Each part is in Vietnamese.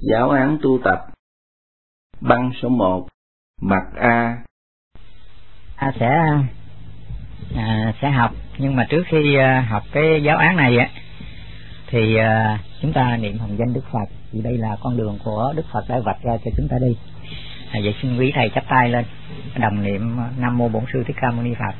Giáo án tu tập. Băng số 1. Mặt A. Sẽ học, nhưng mà trước khi học cái giáo án này á thì chúng ta niệm hồng danh Đức Phật, vì đây là con đường của Đức Phật đã vạch ra cho chúng ta đi. Vậy xin quý thầy chắp tay lên đồng niệm Nam Mô Bổn Sư Thích Ca Mâu Ni Phật.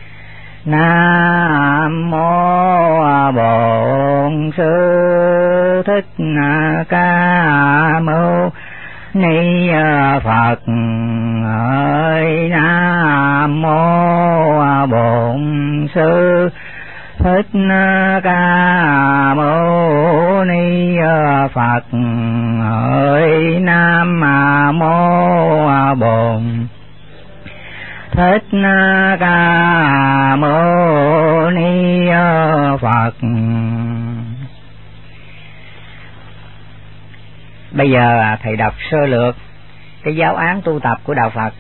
Nam Mô Bổn Sư Thích Ca Mâu Ni Phật. Ơi Nam Mô Bổn Sư Thích Ca Mâu Ni Phật. Ơi Nam Mô Bổn Thích Ca Mâu Ni Phật. Bây giờ thầy đọc sơ lược cái giáo án tu tập của đạo Phật.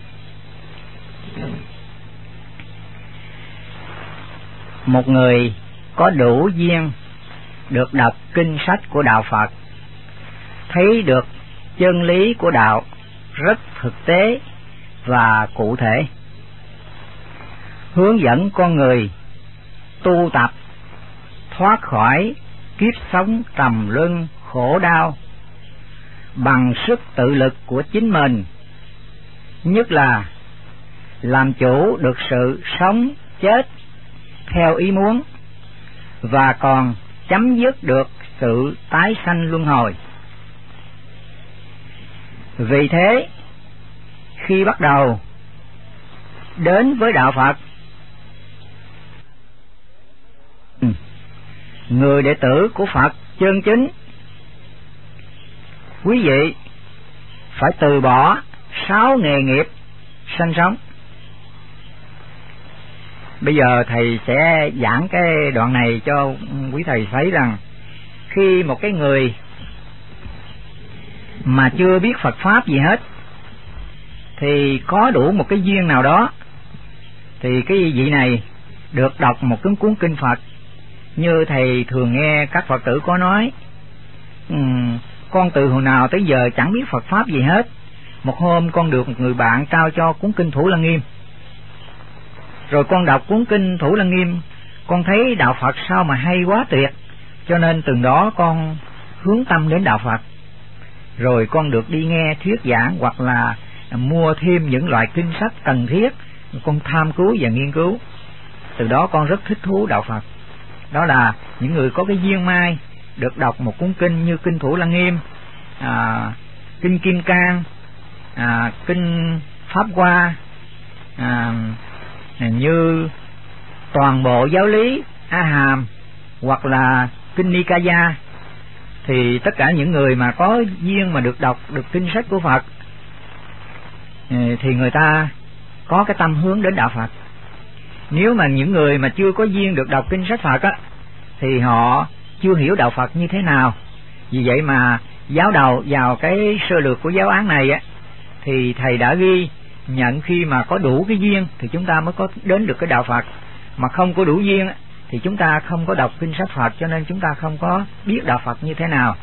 Một người có đủ duyên được đọc kinh sách của đạo Phật, thấy được chân lý của đạo rất thực tế và cụ thể, hướng dẫn con người tu tập thoát khỏi kiếp sống trầm luân khổ đau bằng sức tự lực của chính mình, nhất là làm chủ được sự sống chết theo ý muốn, và còn chấm dứt được sự tái sanh luân hồi. Vì thế, khi bắt đầu đến với đạo Phật, người đệ tử của Phật chân chính, quý vị phải từ bỏ 6 nghề nghiệp sanh sống. Bây giờ thầy sẽ giảng cái đoạn này cho quý thầy thấy rằng khi một cái người mà chưa biết Phật Pháp gì hết thì có đủ một cái duyên nào đó thì cái vị này được đọc một cái cuốn kinh Phật. Như thầy thường nghe các Phật tử có nói, con từ hồi nào tới giờ chẳng biết Phật Pháp gì hết. Một hôm con được một người bạn trao cho cuốn kinh Thủ Lăng Nghiêm, rồi con đọc cuốn kinh Thủ Lăng Nghiêm, con thấy đạo Phật sao mà hay quá tuyệt, cho nên từ đó con hướng tâm đến đạo Phật. Rồi con được đi nghe thuyết giảng hoặc là mua thêm những loại kinh sách cần thiết, con tham cứu và nghiên cứu. Từ đó con rất thích thú đạo Phật. Đó là những người có cái duyên may được đọc một cuốn kinh như kinh Thủ Lăng Nghiêm, kinh Kim Cang, kinh Pháp Hoa, như toàn bộ giáo lý A Hàm hoặc là kinh Nikaya. Thì tất cả những người mà có duyên mà được đọc được kinh sách của Phật thì người ta có cái tâm hướng đến đạo Phật. Nếu mà những người mà chưa có duyên được đọc kinh sách Phật á thì họ chưa hiểu đạo Phật như thế nào. Vì vậy mà giáo đầu vào cái sơ lược của giáo án này á thì thầy đã ghi nhận khi mà có đủ cái duyên thì chúng ta mới có đến được cái đạo Phật, mà không có đủ duyên á thì chúng ta không có đọc kinh sách Phật, cho nên chúng ta không có biết đạo Phật như thế nào.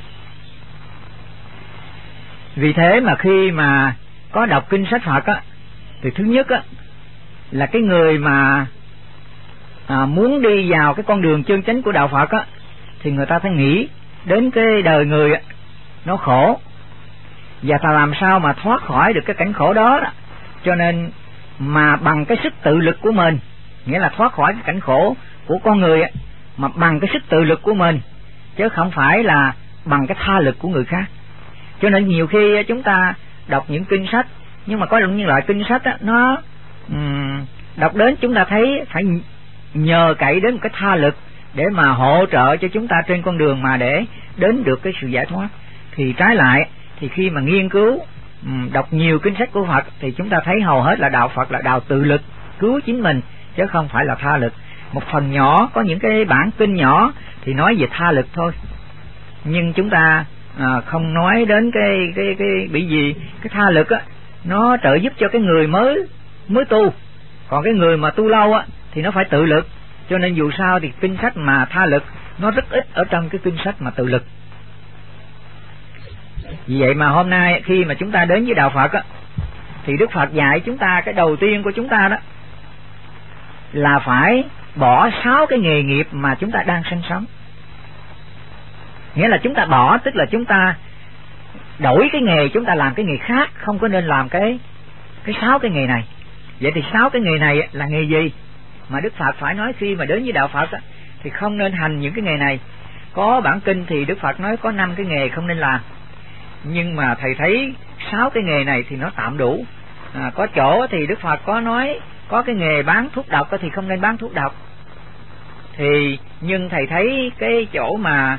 Vì thế mà khi mà có đọc kinh sách Phật á thì thứ nhất á là cái người mà muốn đi vào cái con đường chân chánh của đạo Phật á thì người ta phải nghĩ đến cái đời người á nó khổ, và ta làm sao mà thoát khỏi được cái cảnh khổ đó. Cho nên mà bằng cái sức tự lực của mình, nghĩa là thoát khỏi cái cảnh khổ của con người á, mà bằng cái sức tự lực của mình, chứ không phải là bằng cái tha lực của người khác. Cho nên nhiều khi chúng ta đọc những kinh sách, nhưng mà có những loại kinh sách á, nó đọc đến chúng ta thấy phải nhờ cậy đến một cái tha lực để mà hỗ trợ cho chúng ta trên con đường mà để đến được cái sự giải thoát. Thì trái lại, thì khi mà nghiên cứu đọc nhiều kinh sách của Phật thì chúng ta thấy hầu hết là đạo Phật là đạo tự lực cứu chính mình, chứ không phải là tha lực. Một phần nhỏ, có những cái bản kinh nhỏ thì nói về tha lực thôi, nhưng chúng ta không nói đến cái bị gì cái tha lực á, nó trợ giúp cho cái người mới tu, còn cái người mà tu lâu á thì nó phải tự lực. Cho nên dù sao thì kinh sách mà tha lực nó rất ít ở trong cái kinh sách mà tự lực. Vì vậy mà hôm nay khi mà chúng ta đến với đạo Phật á, thì Đức Phật dạy chúng ta, cái đầu tiên của chúng ta đó là phải bỏ 6 cái nghề nghiệp mà chúng ta đang sinh sống. Nghĩa là chúng ta bỏ, tức là chúng ta đổi cái nghề, chúng ta làm cái nghề khác, không có nên làm cái 6 cái nghề này. Vậy thì 6 cái nghề này là nghề gì? Mà Đức Phật phải nói khi mà đến với đạo Phật thì không nên hành những cái nghề này. Có bản kinh thì Đức Phật nói có 5 cái nghề không nên làm, nhưng mà thầy thấy 6 cái nghề này thì nó tạm đủ. Có chỗ thì Đức Phật có nói có cái nghề bán thuốc độc thì không nên bán thuốc độc. Nhưng thầy thấy cái chỗ mà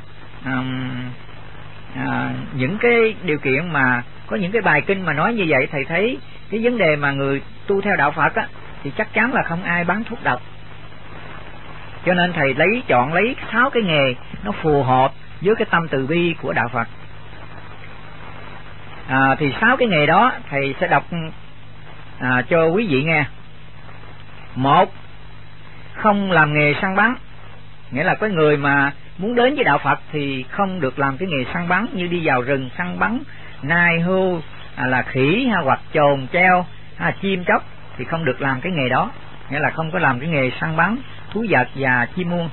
những cái điều kiện mà có những cái bài kinh mà nói như vậy, thầy thấy cái vấn đề mà người tu theo đạo Phật á thì chắc chắn là không ai bán thuốc độc. Cho nên thầy chọn lấy 6 cái nghề nó phù hợp với cái tâm từ bi của đạo Phật. Thì 6 cái nghề đó thầy sẽ đọc cho quý vị nghe. 1. Không làm nghề săn bắn. Nghĩa là có người mà muốn đến với đạo Phật thì không được làm cái nghề săn bắn, như đi vào rừng săn bắn nai hươu, là khỉ hoặc chồn treo chim chóc, thì không được làm cái nghề đó. Nghĩa là không có làm cái nghề săn bắn thú vật và chim muông.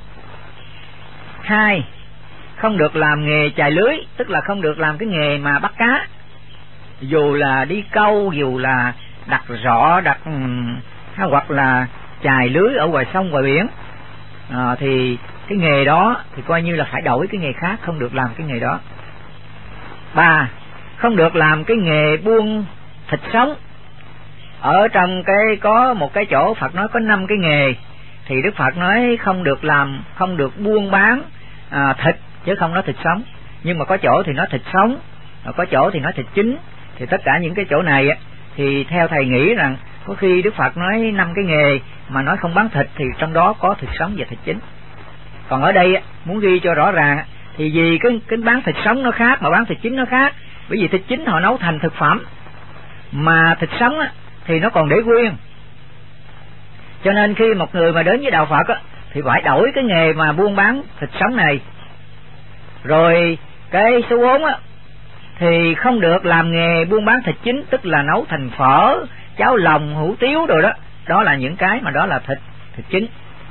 2. Không được làm nghề chài lưới, tức là không được làm cái nghề mà bắt cá, dù là đi câu, dù là đặt rọ, hoặc là chài lưới ở ngoài sông ngoài biển. Thì cái nghề đó thì coi như là phải đổi cái nghề khác, không được làm cái nghề đó. 3. Không được làm cái nghề buôn thịt sống. Ở trong có một cái chỗ Phật nói có 5 cái nghề, thì Đức Phật nói không được buôn bán thịt, chứ không nói thịt sống. Nhưng mà có chỗ thì nói thịt sống, có chỗ thì nói thịt chín. Thì tất cả những cái chỗ này thì theo thầy nghĩ rằng có khi Đức Phật nói 5 cái nghề mà nói không bán thịt, thì trong đó có thịt sống và thịt chín. Còn ở đây muốn ghi cho rõ ràng thì vì cái bán thịt sống nó khác mà bán thịt chín nó khác. Bởi vì thịt chín họ nấu thành thực phẩm, mà thịt sống thì nó còn để nguyên. Cho nên khi một người mà đến với đạo Phật thì phải đổi cái nghề mà buôn bán thịt sống này. Rồi cái số 4 thì không được làm nghề buôn bán thịt chín, tức là nấu thành phở, cháo lòng, hủ tiếu rồi đó. Đó là những cái mà đó là thịt chín.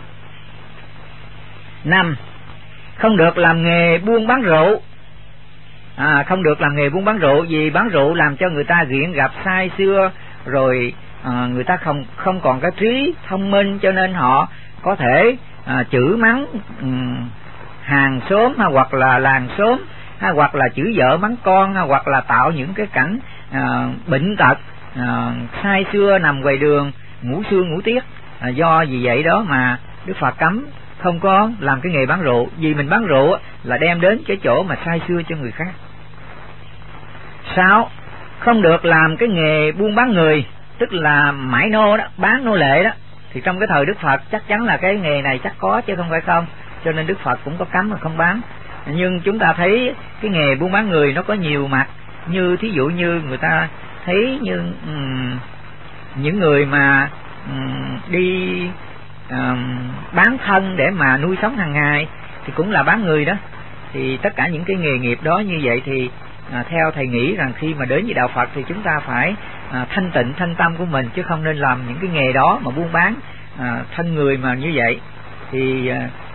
5. Không được làm nghề buôn bán rượu. Không được làm nghề buôn bán rượu, vì bán rượu làm cho người ta nghiện gặp say xưa, rồi người ta không còn cái trí thông minh, cho nên họ có thể chửi mắng hàng xóm, hoặc là làng xóm, hoặc là chửi vợ mắng con, hoặc là tạo những cái cảnh bệnh tật, say xưa nằm ngoài đường, ngủ xương ngủ tiết. Do vì vậy đó mà Đức Phật cấm không có làm cái nghề bán rượu, vì mình bán rượu là đem đến cái chỗ mà say xưa cho người khác. 6. Không được làm cái nghề buôn bán người, tức là mãi nô đó, bán nô lệ đó. Thì trong cái thời Đức Phật chắc chắn là cái nghề này chắc có chứ không phải không, cho nên Đức Phật cũng có cấm mà không bán. Nhưng chúng ta thấy cái nghề buôn bán người nó có nhiều mặt, như thí dụ như người ta thấy như những người mà đi bán thân để mà nuôi sống hàng ngày thì cũng là bán người đó. Thì tất cả những cái nghề nghiệp đó như vậy thì theo thầy nghĩ rằng khi mà đến với đạo Phật thì chúng ta phải thanh tịnh thanh tâm của mình, chứ không nên làm những cái nghề đó mà buôn bán thân người mà như vậy. Thì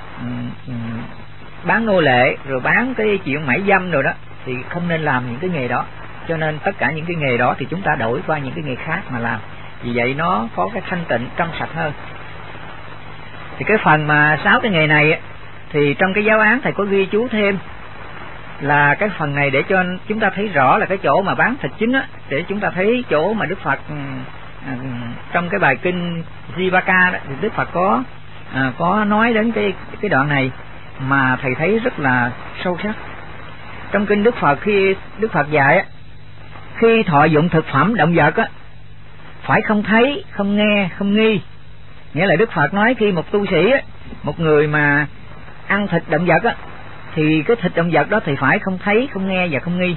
bán nô lệ rồi bán cái chuyện mãi dâm rồi đó thì không nên làm những cái nghề đó. Cho nên tất cả những cái nghề đó thì chúng ta đổi qua những cái nghề khác mà làm, vì vậy nó có cái thanh tịnh trong sạch hơn. Thì cái phần mà 6 cái nghề này thì trong cái giáo án thầy có ghi chú thêm là cái phần này để cho chúng ta thấy rõ là cái chỗ mà bán thịt chín để chúng ta thấy chỗ mà Đức Phật trong cái bài kinh Jivaka đó, thì Đức Phật có nói đến cái đoạn này mà thầy thấy rất là sâu sắc. Trong kinh Đức Phật, khi Đức Phật dạy khi thọ dụng thực phẩm động vật phải không thấy, không nghe, không nghi. Nghĩa là Đức Phật nói khi một tu sĩ một người mà ăn thịt động vật thì cái thịt động vật đó thì phải không thấy, không nghe và không nghi,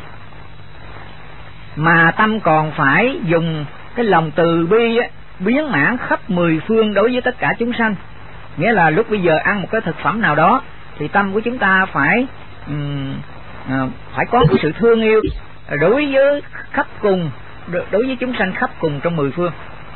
mà tâm còn phải dùng cái lòng từ bi biến mãn khắp 10 phương đối với tất cả chúng sanh. Nghĩa là lúc bây giờ ăn một cái thực phẩm nào đó thì tâm của chúng ta phải phải có cái sự thương yêu đối với khắp cùng, đối với chúng sanh khắp cùng trong mười phương.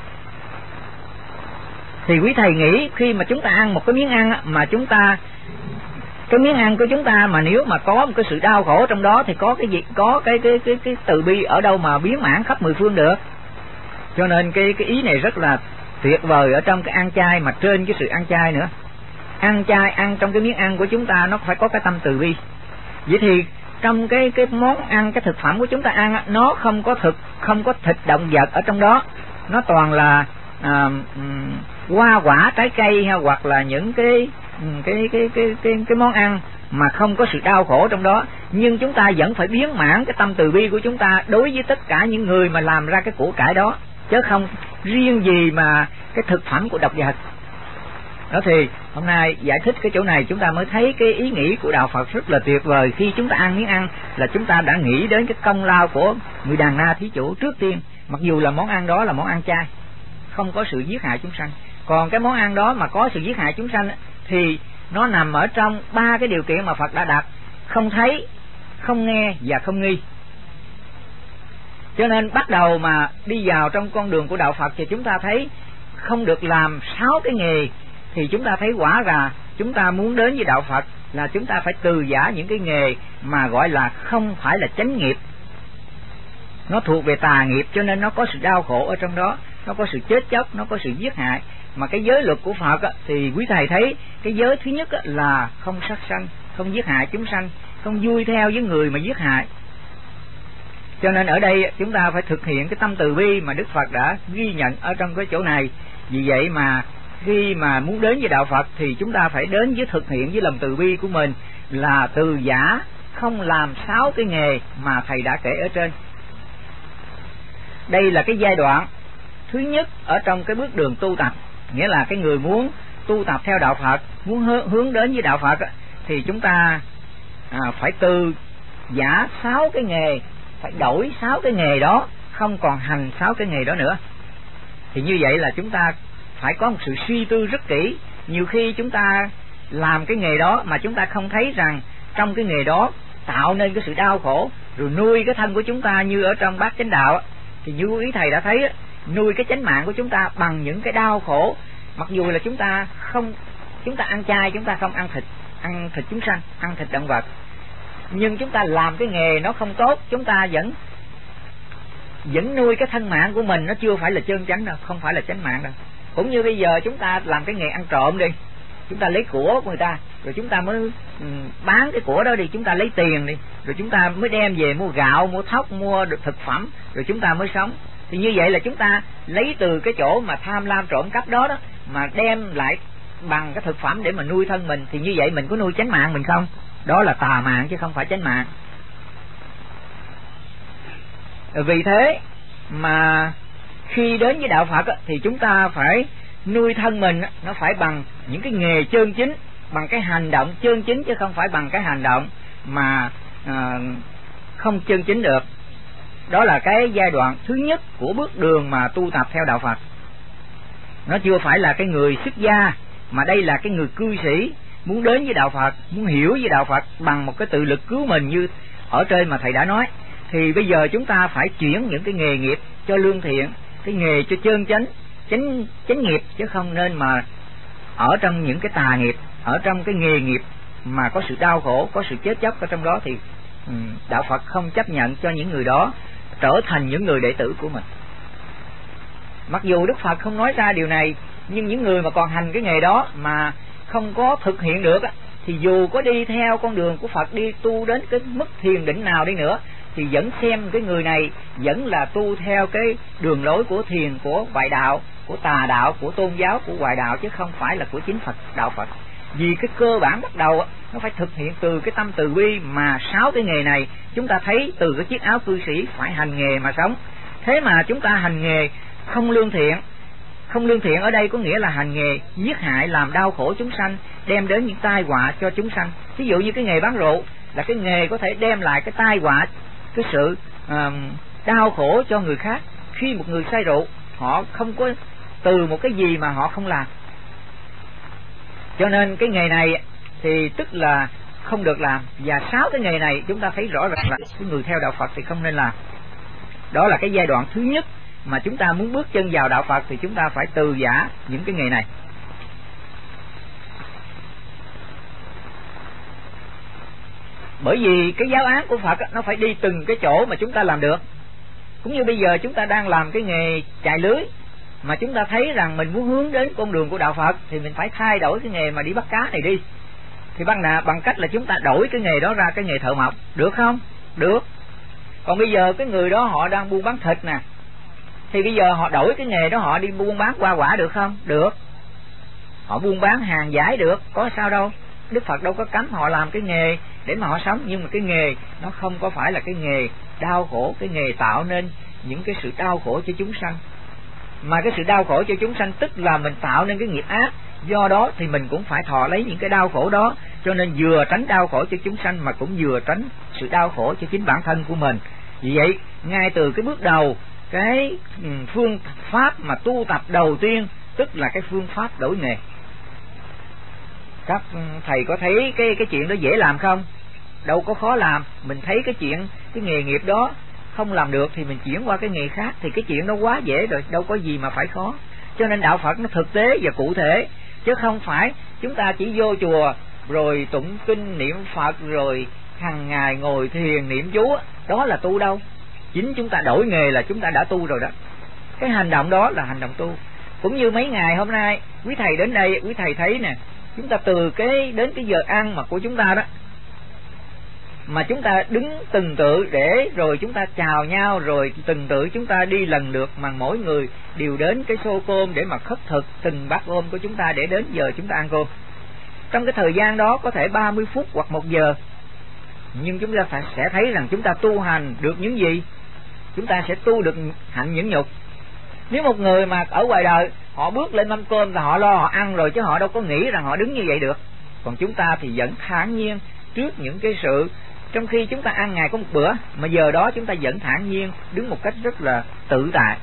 Thì quý thầy nghĩ khi mà chúng ta ăn một cái miếng ăn mà chúng ta, cái miếng ăn của chúng ta mà nếu mà có một cái sự đau khổ trong đó thì có cái gì, có cái từ bi ở đâu mà biến mãn khắp mười phương được. Cho nên cái ý này rất là tuyệt vời ở trong cái ăn chay, mà trên cái sự ăn chay nữa. Ăn chay, ăn trong cái miếng ăn của chúng ta nó phải có cái tâm từ bi. Vậy thì trong cái món ăn, cái thực phẩm của chúng ta ăn, nó không có thịt động vật ở trong đó, nó toàn là hoa quả, trái cây, hoặc là những cái món ăn mà không có sự đau khổ trong đó, nhưng chúng ta vẫn phải biến mãn cái tâm từ bi của chúng ta đối với tất cả những người mà làm ra cái của cải đó, chứ không riêng gì mà cái thực phẩm của độc vật. Đó thì hôm nay giải thích cái chỗ này chúng ta mới thấy cái ý nghĩ của đạo Phật rất là tuyệt vời. Khi chúng ta ăn miếng ăn là chúng ta đã nghĩ đến cái công lao của người đàn na thí chủ trước tiên, mặc dù là món ăn đó là món ăn chay, không có sự giết hại chúng sanh. Còn cái món ăn đó mà có sự giết hại chúng sanh thì nó nằm ở trong ba cái điều kiện mà Phật đã đặt: không thấy, không nghe và không nghi. Cho nên bắt đầu mà đi vào trong con đường của đạo Phật thì chúng ta thấy không được làm 6 cái nghề, thì chúng ta thấy quả là chúng ta muốn đến với đạo Phật là chúng ta phải từ giã những cái nghề mà gọi là không phải là chánh nghiệp, nó thuộc về tà nghiệp, cho nên nó có sự đau khổ ở trong đó, nó có sự chết chóc, nó có sự giết hại. Mà cái giới luật của Phật thì quý thầy thấy cái giới thứ nhất là không sát sanh, không giết hại chúng sanh, không vui theo với người mà giết hại. Cho nên ở đây chúng ta phải thực hiện cái tâm từ bi mà Đức Phật đã ghi nhận ở trong cái chỗ này. Vì vậy mà khi mà muốn đến với đạo Phật thì chúng ta phải đến với thực hiện với lòng từ bi của mình là từ giã, không làm 6 cái nghề mà thầy đã kể ở trên. Đây là cái giai đoạn thứ nhất ở trong cái bước đường tu tập. Nghĩa là cái người muốn tu tập theo đạo Phật, muốn hướng đến với đạo Phật thì chúng ta phải từ giã 6 cái nghề, phải đổi 6 cái nghề đó, không còn hành 6 cái nghề đó nữa. Thì như vậy là chúng ta phải có một sự suy tư rất kỹ. Nhiều khi chúng ta làm cái nghề đó mà chúng ta không thấy rằng trong cái nghề đó tạo nên cái sự đau khổ, rồi nuôi cái thân của chúng ta như ở trong Bát Chánh Đạo. Thì như ý thầy đã thấy, nuôi cái chánh mạng của chúng ta bằng những cái đau khổ. Mặc dù là chúng ta ăn chay, chúng ta không ăn thịt chúng sanh, ăn thịt động vật, nhưng chúng ta làm cái nghề nó không tốt, chúng ta vẫn nuôi cái thân mạng của mình, nó chưa phải là chân chánh đâu, không phải là chánh mạng đâu. Cũng như bây giờ chúng ta làm cái nghề ăn trộm đi, chúng ta lấy của của người ta, rồi chúng ta mới bán cái của đó đi, chúng ta lấy tiền đi, rồi chúng ta mới đem về mua gạo, mua thóc, mua được thực phẩm, rồi chúng ta mới sống. Thì như vậy là chúng ta lấy từ cái chỗ mà tham lam trộm cắp đó mà đem lại bằng cái thực phẩm để mà nuôi thân mình, thì như vậy mình có nuôi chánh mạng mình không? Đó là tà mạng chứ không phải chánh mạng. Vì thế mà khi đến với đạo Phật thì chúng ta phải nuôi thân mình, nó phải bằng những cái nghề chân chính, bằng cái hành động chân chính, chứ không phải bằng cái hành động mà không chân chính được. Đó là cái giai đoạn thứ nhất của bước đường mà tu tập theo đạo Phật. Nó chưa phải là cái người xuất gia, mà đây là cái người cư sĩ muốn đến với đạo Phật, muốn hiểu với đạo Phật bằng một cái tự lực cứu mình như ở trên mà thầy đã nói. Thì bây giờ chúng ta phải chuyển những cái nghề nghiệp cho lương thiện, cái nghề cho chân chánh nghiệp, chứ không nên mà ở trong những cái tà nghiệp, ở trong cái nghề nghiệp mà có sự đau khổ, có sự chết chóc ở trong đó, thì đạo Phật không chấp nhận cho những người đó trở thành những người đệ tử của mình. Mặc dù Đức Phật không nói ra điều này, nhưng những người mà còn hành cái nghề đó mà không có thực hiện được thì dù có đi theo con đường của Phật, đi tu đến cái mức thiền định nào đi nữa, thì vẫn xem cái người này vẫn là tu theo cái đường lối của thiền, của ngoại đạo, của tà đạo, của tôn giáo, của ngoại đạo, chứ không phải là của chính Phật, đạo Phật. Vì cái cơ bản bắt đầu nó phải thực hiện từ cái tâm từ bi, mà 6 cái nghề này chúng ta thấy từ cái chiếc áo cư sĩ phải hành nghề mà sống. Thế mà chúng ta hành nghề không lương thiện. Không lương thiện ở đây có nghĩa là hành nghề giết hại, làm đau khổ chúng sanh, đem đến những tai họa cho chúng sanh. Ví dụ như cái nghề bán rượu là cái nghề có thể đem lại cái tai họa, cái sự đau khổ cho người khác. Khi một người say rượu, họ không có từ một cái gì mà họ không làm. Cho nên cái nghề này thì tức là không được làm, và 6 cái nghề này chúng ta thấy rõ ràng là cái người theo đạo Phật thì không nên làm. Đó là cái giai đoạn thứ nhất mà chúng ta muốn bước chân vào đạo Phật thì chúng ta phải từ giã những cái nghề này. Bởi vì cái giáo án của Phật nó phải đi từng cái chỗ mà chúng ta làm được. Cũng như bây giờ chúng ta đang làm cái nghề chài lưới, mà chúng ta thấy rằng mình muốn hướng đến con đường của đạo Phật thì mình phải thay đổi cái nghề mà đi bắt cá này đi. Thì bằng cách là chúng ta đổi cái nghề đó ra cái nghề thợ mộc, được không? Được. Còn bây giờ cái người đó họ đang buôn bán thịt nè, thì bây giờ họ đổi cái nghề đó họ đi buôn bán hoa quả được không? Được. Họ buôn bán hàng giải được, có sao đâu. Đức Phật đâu có cấm họ làm cái nghề để mà họ sống, nhưng mà cái nghề nó không có phải là cái nghề đau khổ, cái nghề tạo nên những cái sự đau khổ cho chúng sanh. Mà cái sự đau khổ cho chúng sanh tức là mình tạo nên cái nghiệp ác, do đó thì mình cũng phải thọ lấy những cái đau khổ đó, cho nên vừa tránh đau khổ cho chúng sanh mà cũng vừa tránh sự đau khổ cho chính bản thân của mình. Vì vậy, ngay từ cái bước đầu, cái phương pháp mà tu tập đầu tiên tức là cái phương pháp đổi nghề. Các thầy có thấy cái chuyện đó dễ làm không? Đâu có khó làm. Mình thấy cái chuyện cái nghề nghiệp đó không làm được thì mình chuyển qua cái nghề khác, thì cái chuyện đó quá dễ rồi, đâu có gì mà phải khó. Cho nên đạo Phật nó thực tế và cụ thể, chứ không phải chúng ta chỉ vô chùa rồi tụng kinh niệm Phật rồi hàng ngày ngồi thiền niệm chú, đó là tu đâu. Chính chúng ta đổi nghề là chúng ta đã tu rồi đó. Cái hành động đó là hành động tu. Cũng như mấy ngày hôm nay quý thầy đến đây, quý thầy thấy nè, chúng ta từ đến cái giờ ăn mà của chúng ta đó, mà chúng ta đứng từng tự để rồi chúng ta chào nhau, rồi từng tự chúng ta đi lần lượt, mà mỗi người đều đến cái xô cơm để mà khất thực từng bát cơm của chúng ta để đến giờ chúng ta ăn cơm. Trong cái thời gian đó có thể 30 phút hoặc 1 giờ, nhưng chúng ta sẽ thấy rằng chúng ta tu hành được những gì? Chúng ta sẽ tu được hạnh nhẫn nhục. Nếu một người mà ở ngoài đời họ bước lên mâm cơm là họ lo họ ăn rồi, chứ họ đâu có nghĩ rằng họ đứng như vậy được. Còn chúng ta thì vẫn thản nhiên trước những cái sự, trong khi chúng ta ăn ngày có một bữa, mà giờ đó chúng ta vẫn thản nhiên đứng một cách rất là tự tại.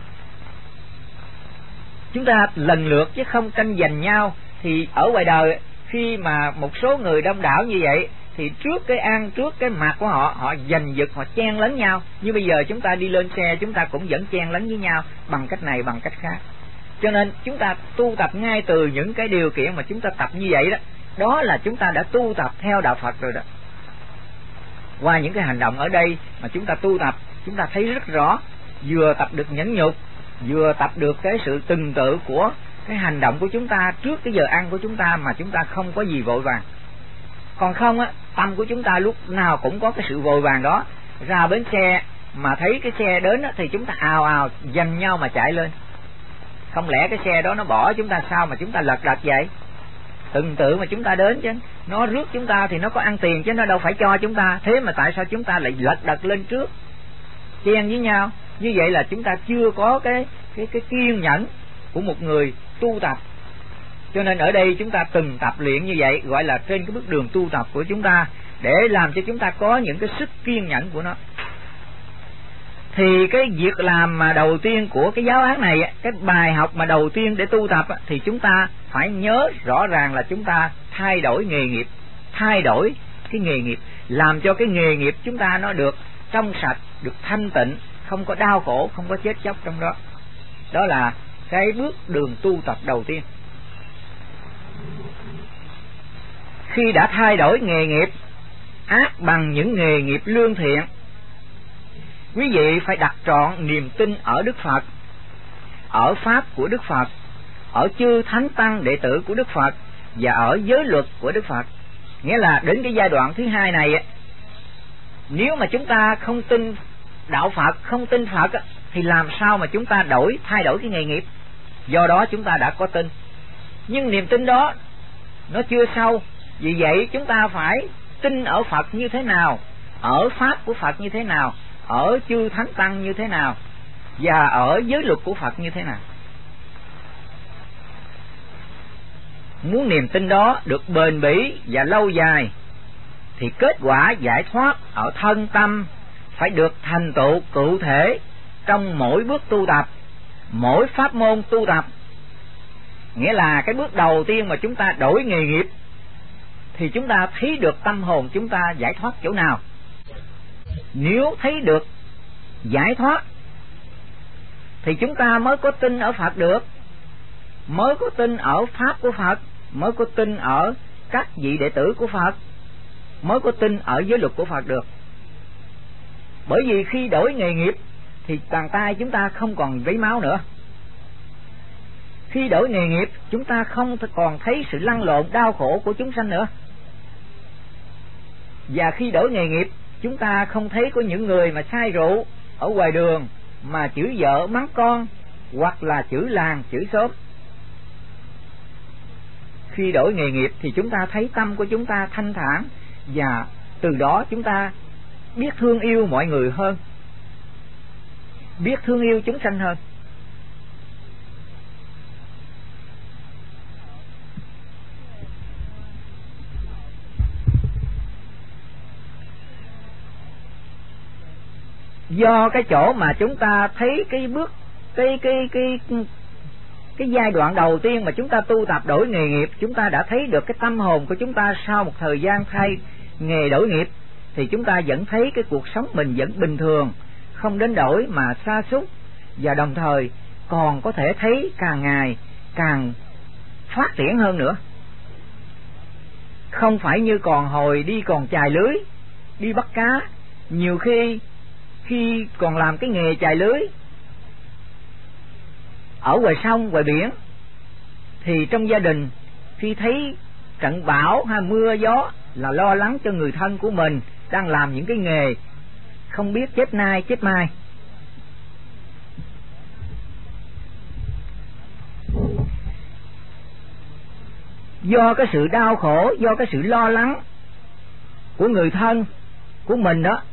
Chúng ta lần lượt chứ không tranh giành nhau. Thì ở ngoài đời khi mà một số người đông đảo như vậy thì trước cái ăn, trước cái mặt của họ, họ giành giật, họ chen lấn nhau. Như bây giờ chúng ta đi lên xe, chúng ta cũng vẫn chen lấn với nhau bằng cách này bằng cách khác. Cho nên chúng ta tu tập ngay từ những cái điều kiện mà chúng ta tập như vậy đó, đó là chúng ta đã tu tập theo đạo Phật rồi đó. Qua những cái hành động ở đây mà chúng ta tu tập, chúng ta thấy rất rõ, vừa tập được nhẫn nhục, vừa tập được cái sự từng tự của cái hành động của chúng ta trước cái giờ ăn của chúng ta, mà chúng ta không có gì vội vàng. Còn không á, tâm của chúng ta lúc nào cũng có cái sự vội vàng đó. Ra bến xe mà thấy cái xe đến á, thì chúng ta ào ào giành nhau mà chạy lên. Không lẽ cái xe đó nó bỏ chúng ta sao mà chúng ta lật đật vậy? Từng tự mà chúng ta đến chứ, nó rước chúng ta thì nó có ăn tiền chứ nó đâu phải cho chúng ta. Thế mà tại sao chúng ta lại lật đật lên trước, chen với nhau? Như vậy là chúng ta chưa có cái kiên nhẫn của một người tu tập. Cho nên ở đây chúng ta từng tập luyện như vậy, gọi là trên cái bước đường tu tập của chúng ta, để làm cho chúng ta có những cái sức kiên nhẫn của nó. Thì cái việc làm mà đầu tiên của cái giáo án này, cái bài học mà đầu tiên để tu tập, thì chúng ta phải nhớ rõ ràng là chúng ta thay đổi nghề nghiệp, thay đổi cái nghề nghiệp, làm cho cái nghề nghiệp chúng ta nó được trong sạch, được thanh tịnh, không có đau khổ, không có chết chóc trong đó. Đó là cái bước đường tu tập đầu tiên. Khi đã thay đổi nghề nghiệp ác bằng những nghề nghiệp lương thiện, quý vị phải đặt trọn niềm tin ở Đức Phật, ở Pháp của Đức Phật, ở chư Thánh Tăng đệ tử của Đức Phật và ở giới luật của Đức Phật. Nghĩa là đến cái giai đoạn thứ hai này, nếu mà chúng ta không tin đạo Phật, không tin Phật, thì làm sao mà chúng ta thay đổi cái nghề nghiệp? Do đó chúng ta đã có tin, nhưng niềm tin đó nó chưa sâu. Vì vậy chúng ta phải tin ở Phật như thế nào, ở Pháp của Phật như thế nào, ở chư Thánh Tăng như thế nào, và ở giới luật của Phật như thế nào. Muốn niềm tin đó được bền bỉ và lâu dài, thì kết quả giải thoát ở thân tâm phải được thành tựu cụ thể trong mỗi bước tu tập, mỗi pháp môn tu tập. Nghĩa là cái bước đầu tiên mà chúng ta đổi nghề nghiệp thì chúng ta thấy được tâm hồn chúng ta giải thoát chỗ nào. Nếu thấy được giải thoát thì chúng ta mới có tin ở Phật được, mới có tin ở Pháp của Phật, mới có tin ở các vị đệ tử của Phật, mới có tin ở giới luật của Phật được. Bởi vì khi đổi nghề nghiệp thì bàn tay chúng ta không còn vấy máu nữa. Khi đổi nghề nghiệp chúng ta không còn thấy sự lăn lộn đau khổ của chúng sanh nữa. Và khi đổi nghề nghiệp chúng ta không thấy có những người mà say rượu ở ngoài đường mà chửi vợ mắng con, hoặc là chửi làng chửi xóm. Khi đổi nghề nghiệp thì chúng ta thấy tâm của chúng ta thanh thản, và từ đó chúng ta biết thương yêu mọi người hơn, biết thương yêu chúng sanh hơn. Do cái chỗ mà chúng ta thấy cái bước cái giai đoạn đầu tiên mà chúng ta tu tập đổi nghề nghiệp, chúng ta đã thấy được cái tâm hồn của chúng ta sau một thời gian thay nghề đổi nghiệp, thì chúng ta vẫn thấy cái cuộc sống mình vẫn bình thường, không đến đổi mà sa sút, và đồng thời còn có thể thấy càng ngày càng phát triển hơn nữa. Không phải như còn hồi đi còn chài lưới, đi bắt cá, nhiều khi còn làm cái nghề chài lưới ở ngoài sông ngoài biển, thì trong gia đình khi thấy trận bão hay mưa gió là lo lắng cho người thân của mình đang làm những cái nghề không biết chết nay chết mai. Do cái sự đau khổ, do cái sự lo lắng của người thân của mình đó,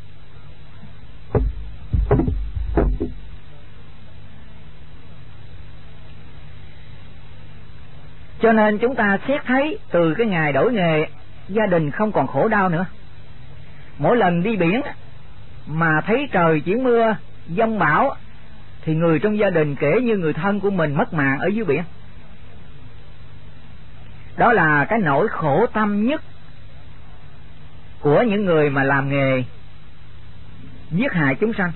cho nên chúng ta xét thấy từ cái ngày đổi nghề, gia đình không còn khổ đau nữa. Mỗi lần đi biển mà thấy trời chuyển mưa, giông bão, thì người trong gia đình kể như người thân của mình mất mạng ở dưới biển. Đó là cái nỗi khổ tâm nhất của những người mà làm nghề giết hại chúng sanh.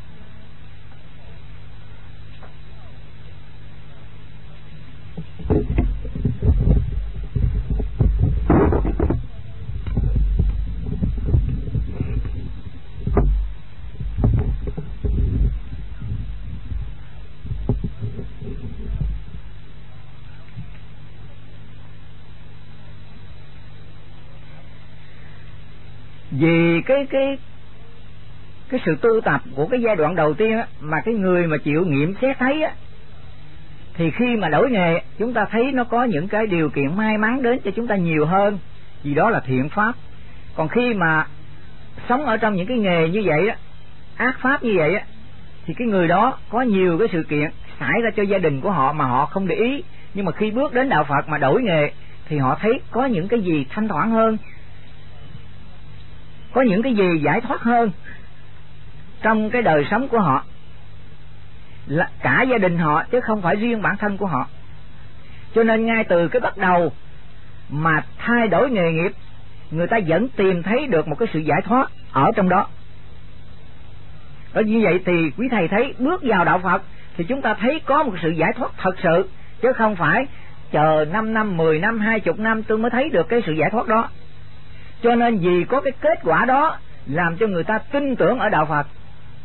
Vì cái sự tu tập của cái giai đoạn đầu tiên á, mà cái người mà chịu nghiệm xét thấy á, thì khi mà đổi nghề chúng ta thấy nó có những cái điều kiện may mắn đến cho chúng ta nhiều hơn, vì đó là thiện pháp. Còn khi mà sống ở trong những cái nghề như vậy á, ác pháp như vậy á, thì cái người đó có nhiều cái sự kiện xảy ra cho gia đình của họ mà họ không để ý. Nhưng mà khi bước đến đạo Phật mà đổi nghề thì họ thấy có những cái gì thanh thoảng hơn, có những cái gì giải thoát hơn trong cái đời sống của họ, là cả gia đình họ chứ không phải riêng bản thân của họ. Cho nên ngay từ cái bắt đầu mà thay đổi nghề nghiệp, người ta vẫn tìm thấy được một cái sự giải thoát ở trong đó. Ở như vậy thì quý thầy thấy bước vào đạo Phật thì chúng ta thấy có một sự giải thoát thật sự, chứ không phải chờ 5 năm, 10 năm, 20 năm tôi mới thấy được cái sự giải thoát đó. Cho nên vì có cái kết quả đó làm cho người ta tin tưởng ở đạo Phật.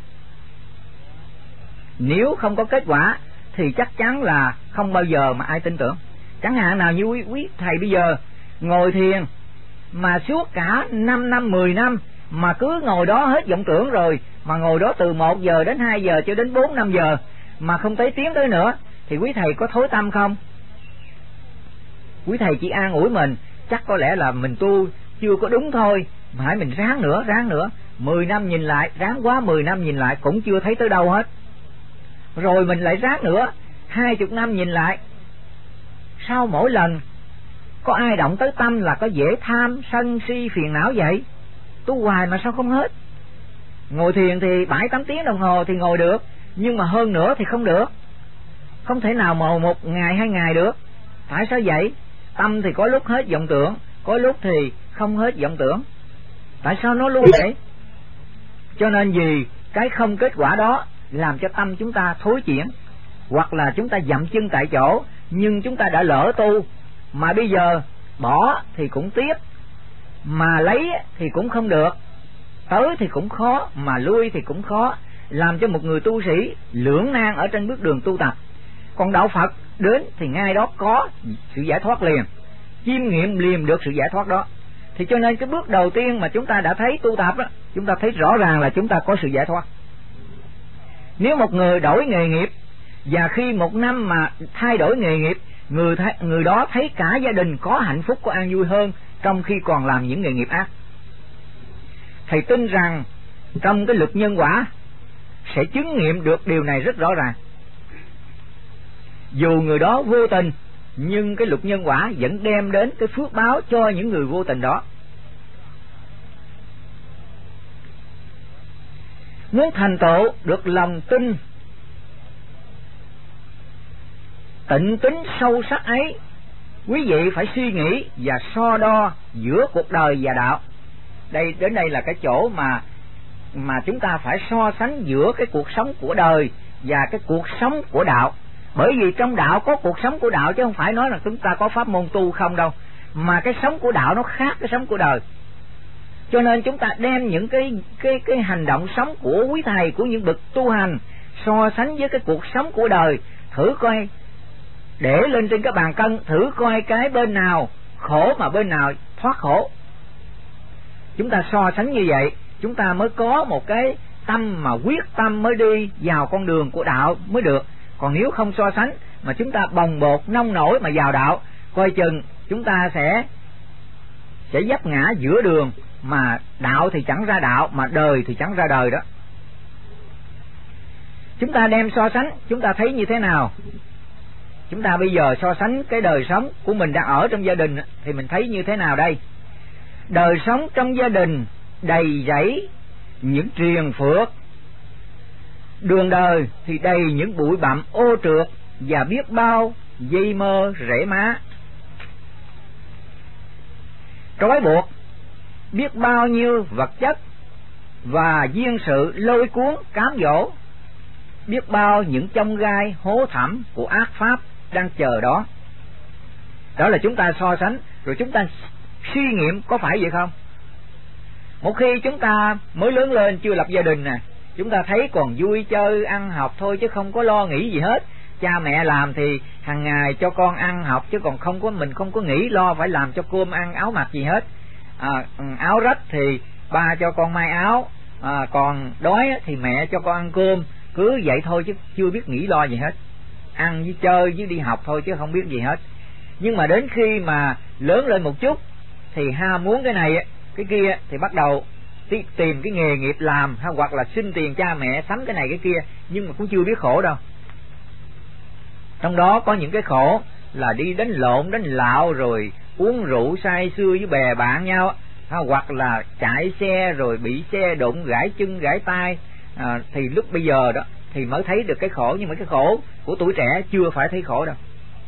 Nếu không có kết quả thì chắc chắn là không bao giờ mà ai tin tưởng. Chẳng hạn nào như quý thầy bây giờ ngồi thiền mà suốt cả 5 năm, 10 năm mà cứ ngồi đó hết vọng tưởng rồi, mà ngồi đó từ 1 giờ đến 2 giờ cho đến 4, 5 giờ mà không thấy tiến tới nữa, thì quý thầy có thối tâm không? Quý thầy chỉ an ủi mình, chắc có lẽ là mình tu chưa có đúng thôi, mà hãy mình ráng nữa. 10 năm nhìn lại, ráng quá 10 năm nhìn lại cũng chưa thấy tới đâu hết. Rồi mình lại ráng nữa, 20 năm nhìn lại. Sau mỗi lần có ai động tới tâm là có dễ tham, sân, si, phiền não vậy? Tu hoài mà sao không hết? Ngồi thiền thì 7-8 tiếng đồng hồ thì ngồi được, nhưng mà hơn nữa thì không được. Không thể nào mà 1 ngày 2 ngày được. Tại sao vậy? Tâm thì có lúc hết vọng tưởng, có lúc thì không hết vọng tưởng. Tại sao nó luôn vậy? Cho nên vì cái không kết quả đó làm cho tâm chúng ta thối chuyển, hoặc là chúng ta dậm chân tại chỗ, nhưng chúng ta đã lỡ tu, mà bây giờ bỏ thì cũng tiếc, mà lấy thì cũng không được, tới thì cũng khó, mà lui thì cũng khó, làm cho một người tu sĩ lưỡng nan ở trên bước đường tu tập. Còn đạo Phật đến thì ngay đó có sự giải thoát liền, chiêm nghiệm liền được sự giải thoát đó. Thì cho nên cái bước đầu tiên mà chúng ta đã thấy tu tập đó, chúng ta thấy rõ ràng là chúng ta có sự giải thoát. Nếu một người đổi nghề nghiệp, và khi một năm mà thay đổi nghề nghiệp, người đó thấy cả gia đình có hạnh phúc, có an vui hơn trong khi còn làm những nghề nghiệp ác. Thầy tin rằng trong cái luật nhân quả sẽ chứng nghiệm được điều này rất rõ ràng. Dù người đó vô tình, nhưng cái luật nhân quả vẫn đem đến cái phước báo cho những người vô tình đó. Muốn thành tựu được lòng tin tịnh tín sâu sắc ấy, quý vị phải suy nghĩ và so đo giữa cuộc đời và đạo. Đến đây là cái chỗ mà chúng ta phải so sánh giữa cái cuộc sống của đời và cái cuộc sống của đạo. Bởi vì trong đạo có cuộc sống của đạo, chứ không phải nói là chúng ta có pháp môn tu không đâu, mà cái sống của đạo nó khác cái sống của đời. Cho nên chúng ta đem những cái hành động sống của quý thầy, của những bậc tu hành, so sánh với cái cuộc sống của đời, thử coi, để lên trên cái bàn cân, thử coi cái bên nào khổ mà bên nào thoát khổ. Chúng ta so sánh như vậy, chúng ta mới có một cái tâm mà quyết tâm mới đi vào con đường của đạo mới được. Còn nếu không so sánh mà chúng ta bồng bột nông nổi mà vào đạo, coi chừng chúng ta sẽ vấp ngã giữa đường, mà đạo thì chẳng ra đạo, mà đời thì chẳng ra đời đó. Chúng ta đem so sánh, chúng ta thấy như thế nào? Chúng ta bây giờ so sánh cái đời sống của mình đang ở trong gia đình thì mình thấy như thế nào đây? Đời sống trong gia đình đầy rẫy những triền phược, đường đời thì đầy những bụi bặm ô trượt và biết bao dây mơ rễ má, trói buộc biết bao nhiêu vật chất và duyên sự lôi cuốn cám dỗ, biết bao những chông gai hố thẳm của ác pháp đang chờ đó. Đó là chúng ta so sánh, rồi chúng ta suy nghiệm có phải vậy không? Một khi chúng ta mới lớn lên chưa lập gia đình nè, chúng ta thấy còn vui chơi ăn học thôi chứ không có lo nghĩ gì hết. Cha mẹ làm thì hàng ngày cho con ăn học, chứ còn mình không có nghĩ lo phải làm cho cơm ăn áo mặc gì hết. Áo rách thì ba cho con may áo, còn đói thì mẹ cho con ăn cơm, cứ vậy thôi chứ chưa biết nghĩ lo gì hết. Ăn với chơi với đi học thôi chứ không biết gì hết. Nhưng mà đến khi mà lớn lên một chút thì ham muốn cái này cái kia, thì bắt đầu tìm cái nghề nghiệp làm, hoặc là xin tiền cha mẹ sắm cái này cái kia, nhưng mà cũng chưa biết khổ đâu. Trong đó có những cái khổ là đi đánh lộn đánh lạo, rồi uống rượu say sưa với bè bạn nhau, hoặc là chạy xe rồi bị xe đụng gãy chân gãy tay. Thì lúc bây giờ đó thì mới thấy được cái khổ, nhưng mà cái khổ của tuổi trẻ chưa phải thấy khổ đâu.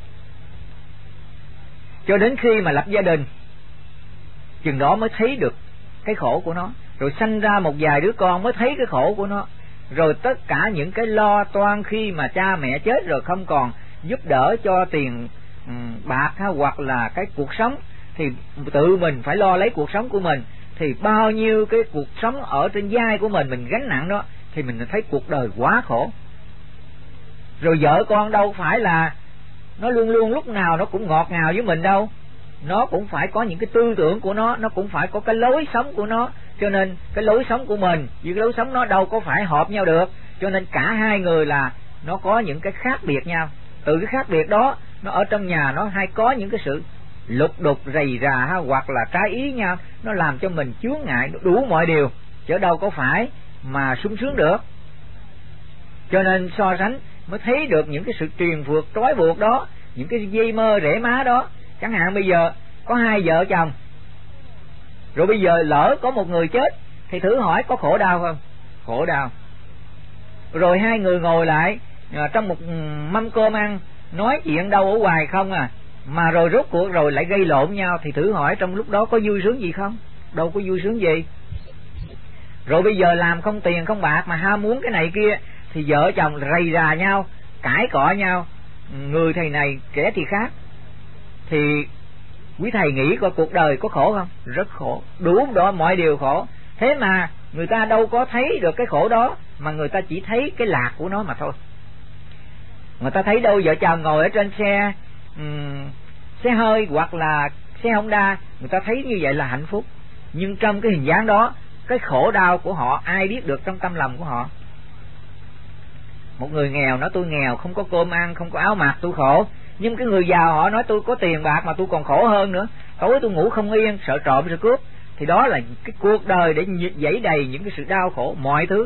Cho đến khi mà lập gia đình, chừng đó mới thấy được cái khổ của nó. Rồi sanh ra một vài đứa con mới thấy cái khổ của nó. Rồi tất cả những cái lo toan khi mà cha mẹ chết rồi không còn giúp đỡ cho tiền bạc hoặc là cái cuộc sống, thì tự mình phải lo lấy cuộc sống của mình. Thì bao nhiêu cái cuộc sống ở trên vai của mình gánh nặng đó, thì mình thấy cuộc đời quá khổ. Rồi vợ con đâu phải là nó luôn luôn lúc nào nó cũng ngọt ngào với mình đâu. Nó cũng phải có những cái tư tưởng của nó cũng phải có cái lối sống của nó. Cho nên cái lối sống của mình với cái lối sống nó đâu có phải hợp nhau được. Cho nên cả hai người là nó có những cái khác biệt nhau. Từ cái khác biệt đó, nó ở trong nhà nó hay có những cái sự lục đục rầy rà hoặc là trái ý nhau, nó làm cho mình chướng ngại đủ mọi điều, chứ đâu có phải mà sung sướng được. Cho nên so sánh mới thấy được những cái sự triền phược trói buộc đó, những cái dây mơ rễ má đó. Chẳng hạn bây giờ có hai vợ chồng, rồi bây giờ lỡ có một người chết, thì thử hỏi có khổ đau không? Khổ đau. Rồi hai người ngồi lại trong một mâm cơm ăn, nói chuyện đâu ở hoài không mà rồi rốt cuộc rồi lại gây lộn nhau, thì thử hỏi trong lúc đó có vui sướng gì không? Đâu có vui sướng gì. Rồi bây giờ làm không tiền không bạc mà ham muốn cái này kia, thì vợ chồng rầy rà nhau, cãi cọ nhau, người thầy này kẻ thì khác. Thì quý thầy nghĩ coi cuộc đời có khổ không? Rất khổ, đủ đó mọi điều khổ. Thế mà người ta đâu có thấy được cái khổ đó, mà người ta chỉ thấy cái lạc của nó mà thôi. Người ta thấy đâu vợ chồng ngồi ở trên xe hơi hoặc là xe Honda, người ta thấy như vậy là hạnh phúc. Nhưng trong cái hình dáng đó, cái khổ đau của họ ai biết được trong tâm lòng của họ. Một người nghèo nói tôi nghèo, không có cơm ăn, không có áo mặc, tôi khổ. Nhưng cái người giàu họ nói tôi có tiền bạc mà tôi còn khổ hơn nữa, tối tôi ngủ không yên, sợ trộm sợ cướp. Thì đó là cái cuộc đời để dẫy đầy những cái sự đau khổ mọi thứ.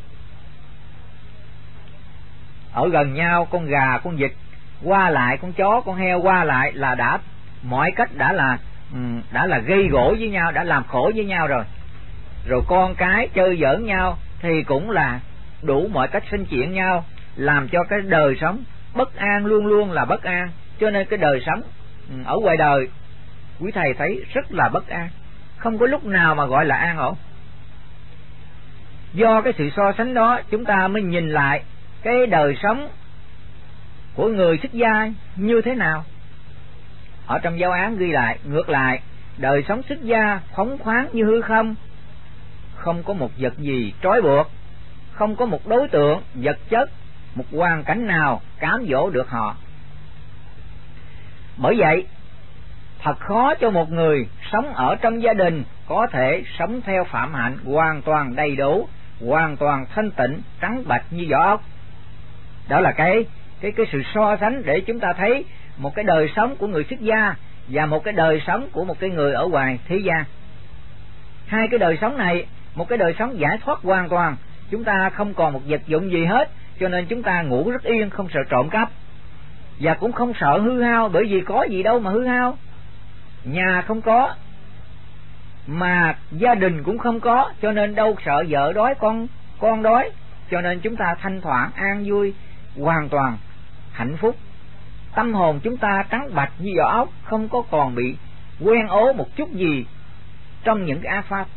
Ở gần nhau, con gà, con vịt qua lại, con chó, con heo qua lại là đã mọi cách đã là gây gỗ với nhau, đã làm khổ với nhau rồi. Rồi con cái chơi giỡn nhau thì cũng là đủ mọi cách sinh chuyện nhau, làm cho cái đời sống bất an, luôn luôn là bất an. Cho nên cái đời sống ở ngoài đời quý thầy thấy rất là bất an, không có lúc nào mà gọi là an ổn. Do cái sự so sánh đó, chúng ta mới nhìn lại cái đời sống của người xuất gia như thế nào. Ở trong giáo án ghi lại, ngược lại, đời sống xuất gia phóng khoáng như hư không, không có một vật gì trói buộc, không có một đối tượng, vật chất, một hoàn cảnh nào cám dỗ được họ. Bởi vậy, thật khó cho một người sống ở trong gia đình có thể sống theo phạm hạnh hoàn toàn đầy đủ, hoàn toàn thanh tịnh, trắng bạch như vỏ ốc. Đó là cái sự so sánh để chúng ta thấy một cái đời sống của người xuất gia và một cái đời sống của một cái người ở ngoài thế gian. Hai cái đời sống này, một cái đời sống giải thoát hoàn toàn, chúng ta không còn một vật dụng gì hết, cho nên chúng ta ngủ rất yên, không sợ trộm cắp và cũng không sợ hư hao, bởi vì có gì đâu mà hư hao. Nhà không có mà gia đình cũng không có, cho nên đâu sợ vợ đói, con đói. Cho nên chúng ta thanh thoảng, an vui, hoàn toàn hạnh phúc. Tâm hồn chúng ta trắng bạch như vỏ ốc, không có còn bị quen ố một chút gì trong những cái ác pháp.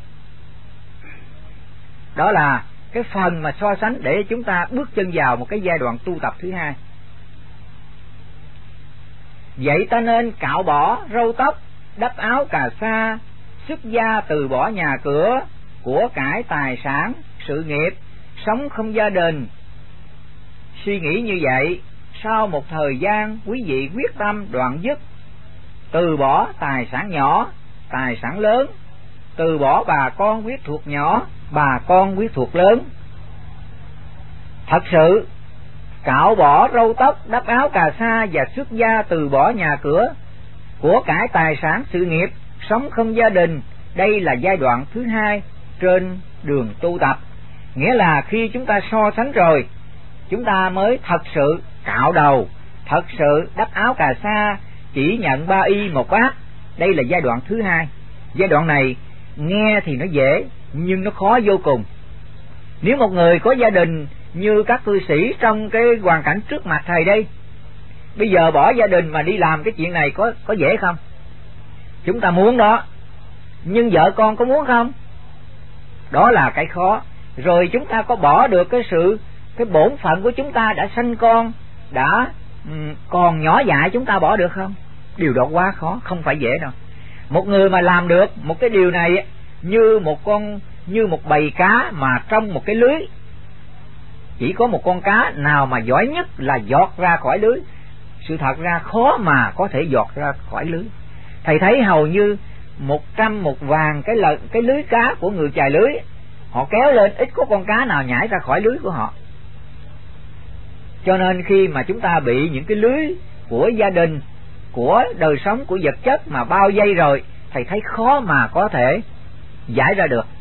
Đó là cái phần mà so sánh để chúng ta bước chân vào một cái giai đoạn tu tập thứ hai. Vậy ta nên cạo bỏ râu tóc, đắp áo cà sa, xuất gia từ bỏ nhà cửa, của cải tài sản, sự nghiệp, sống không gia đình. Suy nghĩ như vậy, sau một thời gian quý vị quyết tâm đoạn dứt, từ bỏ tài sản nhỏ, tài sản lớn, từ bỏ bà con quyết thuộc nhỏ, bà con quyết thuộc lớn. Thật sự cạo bỏ râu tóc, đắp áo cà sa và xuất gia từ bỏ nhà cửa, của cải tài sản, sự nghiệp, sống không gia đình, đây là giai đoạn thứ hai trên đường tu tập. Nghĩa là khi chúng ta so sánh rồi, chúng ta mới thật sự cạo đầu, thật sự đắp áo cà sa, chỉ nhận 3 y 1 bát. Đây là giai đoạn thứ hai. Giai đoạn này nghe thì nó dễ nhưng nó khó vô cùng. Nếu một người có gia đình như các cư sĩ trong cái hoàn cảnh trước mặt thầy đây, bây giờ bỏ gia đình mà đi làm cái chuyện này có dễ không? Chúng ta muốn đó, nhưng vợ con có muốn không? Đó là cái khó. Rồi chúng ta có bỏ được cái bổn phận của chúng ta đã sanh con, đã còn nhỏ dại, chúng ta bỏ được không? Điều đó quá khó, không phải dễ đâu. Một người mà làm được một cái điều này như một bầy cá mà trong một cái lưới, chỉ có một con cá nào mà giỏi nhất là giọt ra khỏi lưới. Sự thật ra khó mà có thể giọt ra khỏi lưới. Thầy thấy hầu như 100 1 vàng cái lưới cá của người chài lưới, họ kéo lên ít có con cá nào nhảy ra khỏi lưới của họ. Cho nên khi mà chúng ta bị những cái lưới của gia đình, của đời sống, của vật chất mà bao vây rồi, thầy thấy khó mà có thể giải ra được.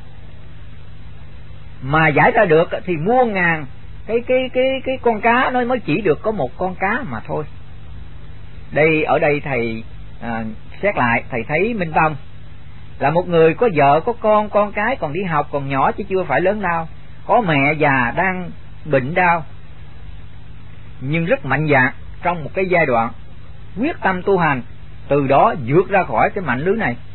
Mà giải ra được thì muôn ngàn cái con cá nó mới chỉ được có một con cá mà thôi. Ở đây thầy xét lại, thầy thấy Minh Tông là một người có vợ có con cái còn đi học, còn nhỏ chứ chưa phải lớn đâu, có mẹ già đang bệnh đau, nhưng rất mạnh dạn trong một cái giai đoạn quyết tâm tu hành, từ đó vượt ra khỏi cái mảnh lưới này,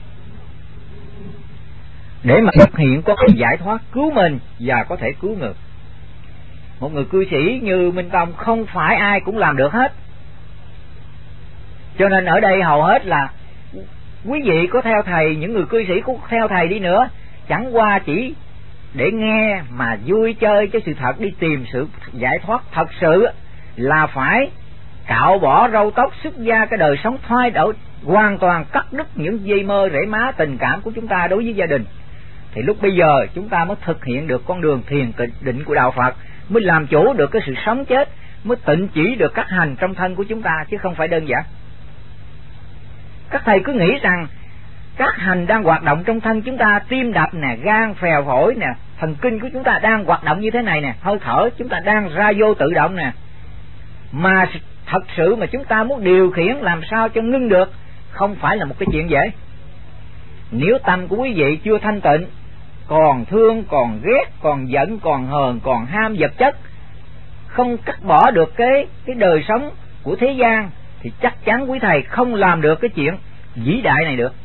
để mà thực hiện có cái giải thoát cứu mình và có thể cứu người. Một người cư sĩ như Minh Tông không phải ai cũng làm được hết, cho nên ở đây hầu hết là quý vị có theo thầy, những người cư sĩ có theo thầy đi nữa, chẳng qua chỉ để nghe mà vui chơi, cái sự thật đi tìm sự giải thoát thật sự là phải cạo bỏ râu tóc, xuất gia, cái đời sống thay đổi hoàn toàn, cắt đứt những dây mơ rễ má tình cảm của chúng ta đối với gia đình. Thì lúc bây giờ chúng ta mới thực hiện được con đường thiền định của đạo Phật, mới làm chủ được cái sự sống chết, mới tịnh chỉ được các hành trong thân của chúng ta, chứ không phải đơn giản. Các thầy cứ nghĩ rằng các hành đang hoạt động trong thân chúng ta, tim đập nè, gan, phèo, phổi nè, thần kinh của chúng ta đang hoạt động như thế này nè, hơi thở chúng ta đang ra vô tự động nè, mà thật sự mà chúng ta muốn điều khiển làm sao cho ngưng được không phải là một cái chuyện dễ. Nếu tâm của quý vị chưa thanh tịnh, còn thương, còn ghét, còn giận, còn hờn, còn ham vật chất, không cắt bỏ được cái đời sống của thế gian, thì chắc chắn quý thầy không làm được cái chuyện vĩ đại này được.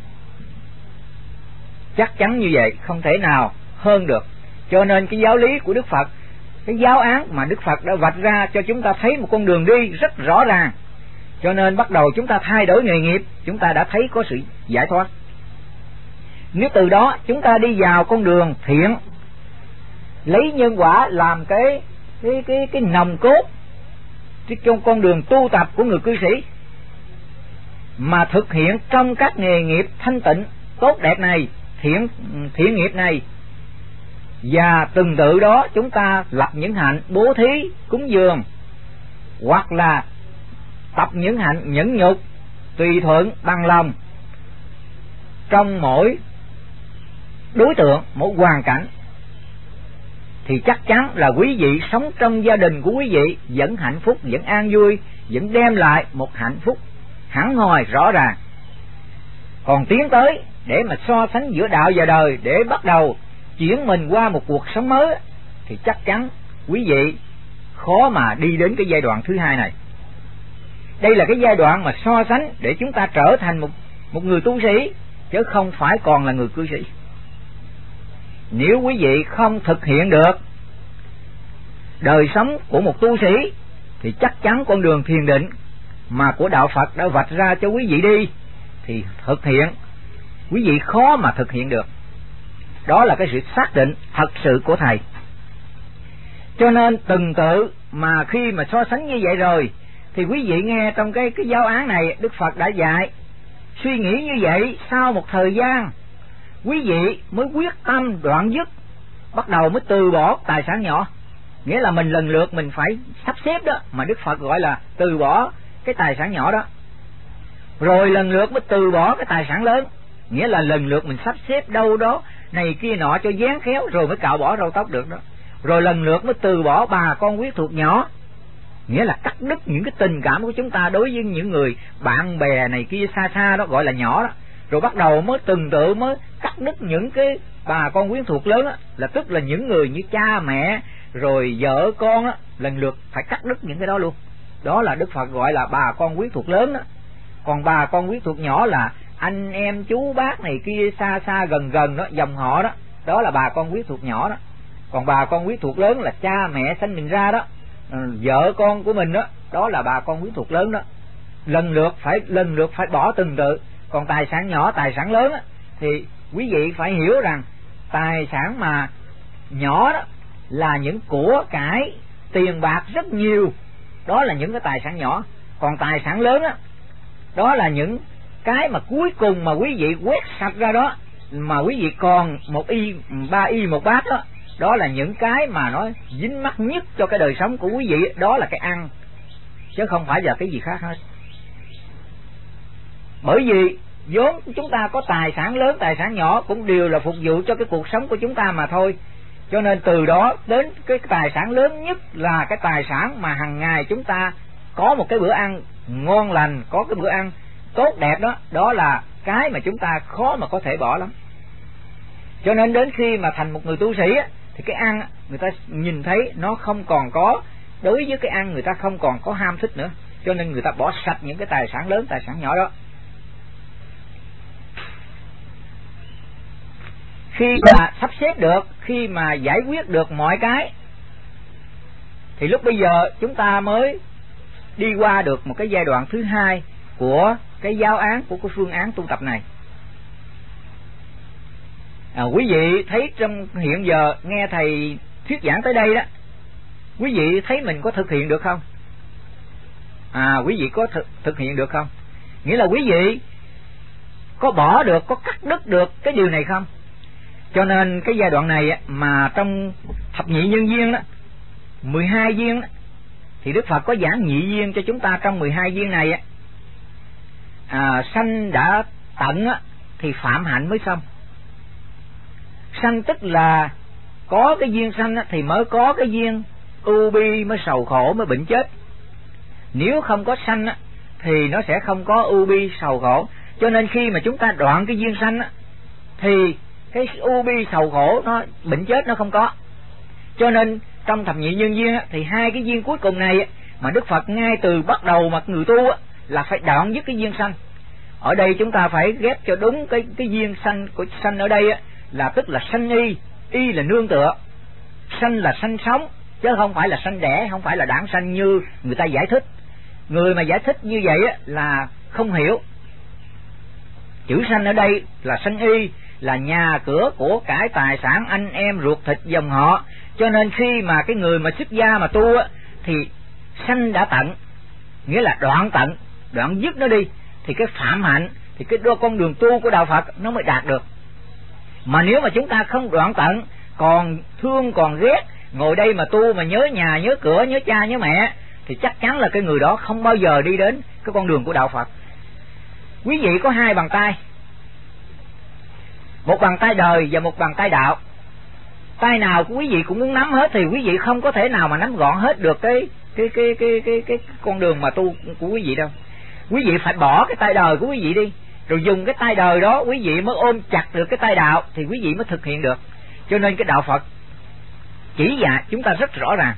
Chắc chắn như vậy, không thể nào hơn được. Cho nên cái giáo lý của Đức Phật, cái giáo án mà Đức Phật đã vạch ra cho chúng ta thấy một con đường đi rất rõ ràng. Cho nên bắt đầu chúng ta thay đổi nghề nghiệp, chúng ta đã thấy có sự giải thoát. Nếu từ đó chúng ta đi vào con đường thiện, lấy nhân quả làm cái nòng cốt trong con đường tu tập của người cư sĩ, mà thực hiện trong các nghề nghiệp thanh tịnh tốt đẹp này, thiện nghiệp này, và từng tự đó chúng ta lập những hạnh bố thí, cúng dường, hoặc là tập những hạnh nhẫn nhục, tùy thuận, bằng lòng trong mỗi đối tượng, mỗi hoàn cảnh, thì chắc chắn là quý vị sống trong gia đình của quý vị vẫn hạnh phúc, vẫn an vui, vẫn đem lại một hạnh phúc hẳn hoi rõ ràng. Còn tiến tới để mà so sánh giữa đạo và đời, để bắt đầu chuyển mình qua một cuộc sống mới, thì chắc chắn quý vị khó mà đi đến cái giai đoạn thứ hai này. Đây là cái giai đoạn mà so sánh để chúng ta trở thành một người tu sĩ, chứ không phải còn là người cư sĩ. Nếu quý vị không thực hiện được đời sống của một tu sĩ, thì chắc chắn con đường thiền định mà của đạo Phật đã vạch ra cho quý vị đi, thì thực hiện quý vị khó mà thực hiện được. Đó là cái sự xác định thật sự của thầy. Cho nên từng tự mà khi mà so sánh như vậy rồi, thì quý vị nghe trong cái giáo án này Đức Phật đã dạy, suy nghĩ như vậy, sau một thời gian quý vị mới quyết tâm đoạn dứt, bắt đầu mới từ bỏ tài sản nhỏ. Nghĩa là mình lần lượt mình phải sắp xếp đó, mà Đức Phật gọi là từ bỏ cái tài sản nhỏ đó, rồi lần lượt mới từ bỏ cái tài sản lớn. Nghĩa là lần lượt mình sắp xếp đâu đó này kia nọ cho dán khéo, rồi mới cạo bỏ râu tóc được đó. Rồi lần lượt mới từ bỏ bà con quyến thuộc nhỏ, nghĩa là cắt đứt những cái tình cảm của chúng ta đối với những người bạn bè này kia xa xa đó, gọi là nhỏ đó. Rồi bắt đầu mới từng tự mới cắt đứt những cái bà con quyến thuộc lớn đó, là tức là những người như cha mẹ rồi vợ con đó, lần lượt phải cắt đứt những cái đó luôn. Đó là Đức Phật gọi là bà con quyến thuộc lớn đó. Còn bà con quyến thuộc nhỏ là anh em chú bác này kia xa xa gần gần đó, dòng họ đó, đó là bà con quyến thuộc nhỏ đó. Còn bà con quyến thuộc lớn là cha mẹ sanh mình ra đó, vợ con của mình đó, đó là bà con quyến thuộc lớn đó. Lần lượt phải bỏ từng tự. Còn tài sản nhỏ, tài sản lớn đó, thì quý vị phải hiểu rằng tài sản mà nhỏ đó là những của cải, tiền bạc rất nhiều, đó là những cái tài sản nhỏ. Còn tài sản lớn đó, đó là những cái mà cuối cùng mà quý vị quét sạch ra đó, mà quý vị còn một y, ba y một bát đó, đó là những cái mà nó dính mắc nhất cho cái đời sống của quý vị, đó là cái ăn, chứ không phải là cái gì khác hết. Bởi vì vốn chúng ta có tài sản lớn, tài sản nhỏ cũng đều là phục vụ cho cái cuộc sống của chúng ta mà thôi. Cho nên từ đó đến cái tài sản lớn nhất là cái tài sản mà hàng ngày chúng ta có một cái bữa ăn ngon lành, có cái bữa ăn tốt đẹp đó, đó là cái mà chúng ta khó mà có thể bỏ lắm. Cho nên đến khi mà thành một người tu sĩ á, thì cái ăn người ta nhìn thấy nó không còn có, đối với cái ăn người ta không còn có ham thích nữa. cho nên người ta bỏ sạch những cái tài sản lớn, tài sản nhỏ đó. Khi mà sắp xếp được, khi mà giải quyết được mọi cái, thì lúc bây giờ chúng ta mới đi qua được một cái giai đoạn thứ hai của cái giáo án, của cái phương án tu tập này. Quý vị thấy trong hiện giờ nghe thầy thuyết giảng tới đây đó, quý vị thấy mình có thực hiện được không? Quý vị có thực hiện được không? Nghĩa là quý vị có bỏ được, có cắt đứt được cái điều này không? Cho nên cái giai đoạn này mà trong thập nhị nhân duyên đó, 12 duyên đó, thì Đức Phật có giảng nhị duyên cho chúng ta. Trong 12 duyên này sanh đã tận thì phạm hạnh mới xong. Sanh tức là có cái duyên sanh thì mới có cái duyên ưu bi, mới sầu khổ, mới bệnh chết. Nếu không có sanh thì nó sẽ không có ưu bi sầu khổ. Cho nên khi mà chúng ta đoạn cái duyên sanh thì cái ưu bi sầu khổ, nó bệnh chết nó không có. Cho nên trong thập nhị nhân duyên thì hai cái duyên cuối cùng này mà Đức Phật ngay từ bắt đầu mà người tu là phải đoạn dứt cái duyên sanh. Ở đây chúng ta phải ghép cho đúng cái duyên sanh của sanh ở đây là tức là sanh y, y là nương tựa, sanh là sanh sống chứ không phải là sanh đẻ, không phải là đản sanh như người ta giải thích. Người mà giải thích như vậy là không hiểu. Chữ sanh ở đây là sanh y, là nhà cửa của cải tài sản, anh em ruột thịt dòng họ. Cho nên khi mà cái người mà xuất gia mà tu thì sanh đã tận, nghĩa là đoạn tận, đoạn dứt nó đi, thì cái phạm hạnh, thì cái con đường tu của đạo Phật nó mới đạt được. Mà nếu mà chúng ta không đoạn tận, còn thương còn ghét, ngồi đây mà tu mà nhớ nhà, nhớ cửa, nhớ cha, nhớ mẹ, thì chắc chắn là cái người đó không bao giờ đi đến cái con đường của đạo Phật. Quý vị có hai bàn tay, một bàn tay đời và một bàn tay đạo. Tay nào của quý vị cũng muốn nắm hết, thì quý vị không có thể nào mà nắm gọn hết được cái con đường mà tu của quý vị đâu. Quý vị phải bỏ cái tay đời của quý vị đi, rồi dùng cái tay đời đó quý vị mới ôm chặt được cái tay đạo, thì quý vị mới thực hiện được. Cho nên cái đạo Phật chỉ dạy chúng ta rất rõ ràng,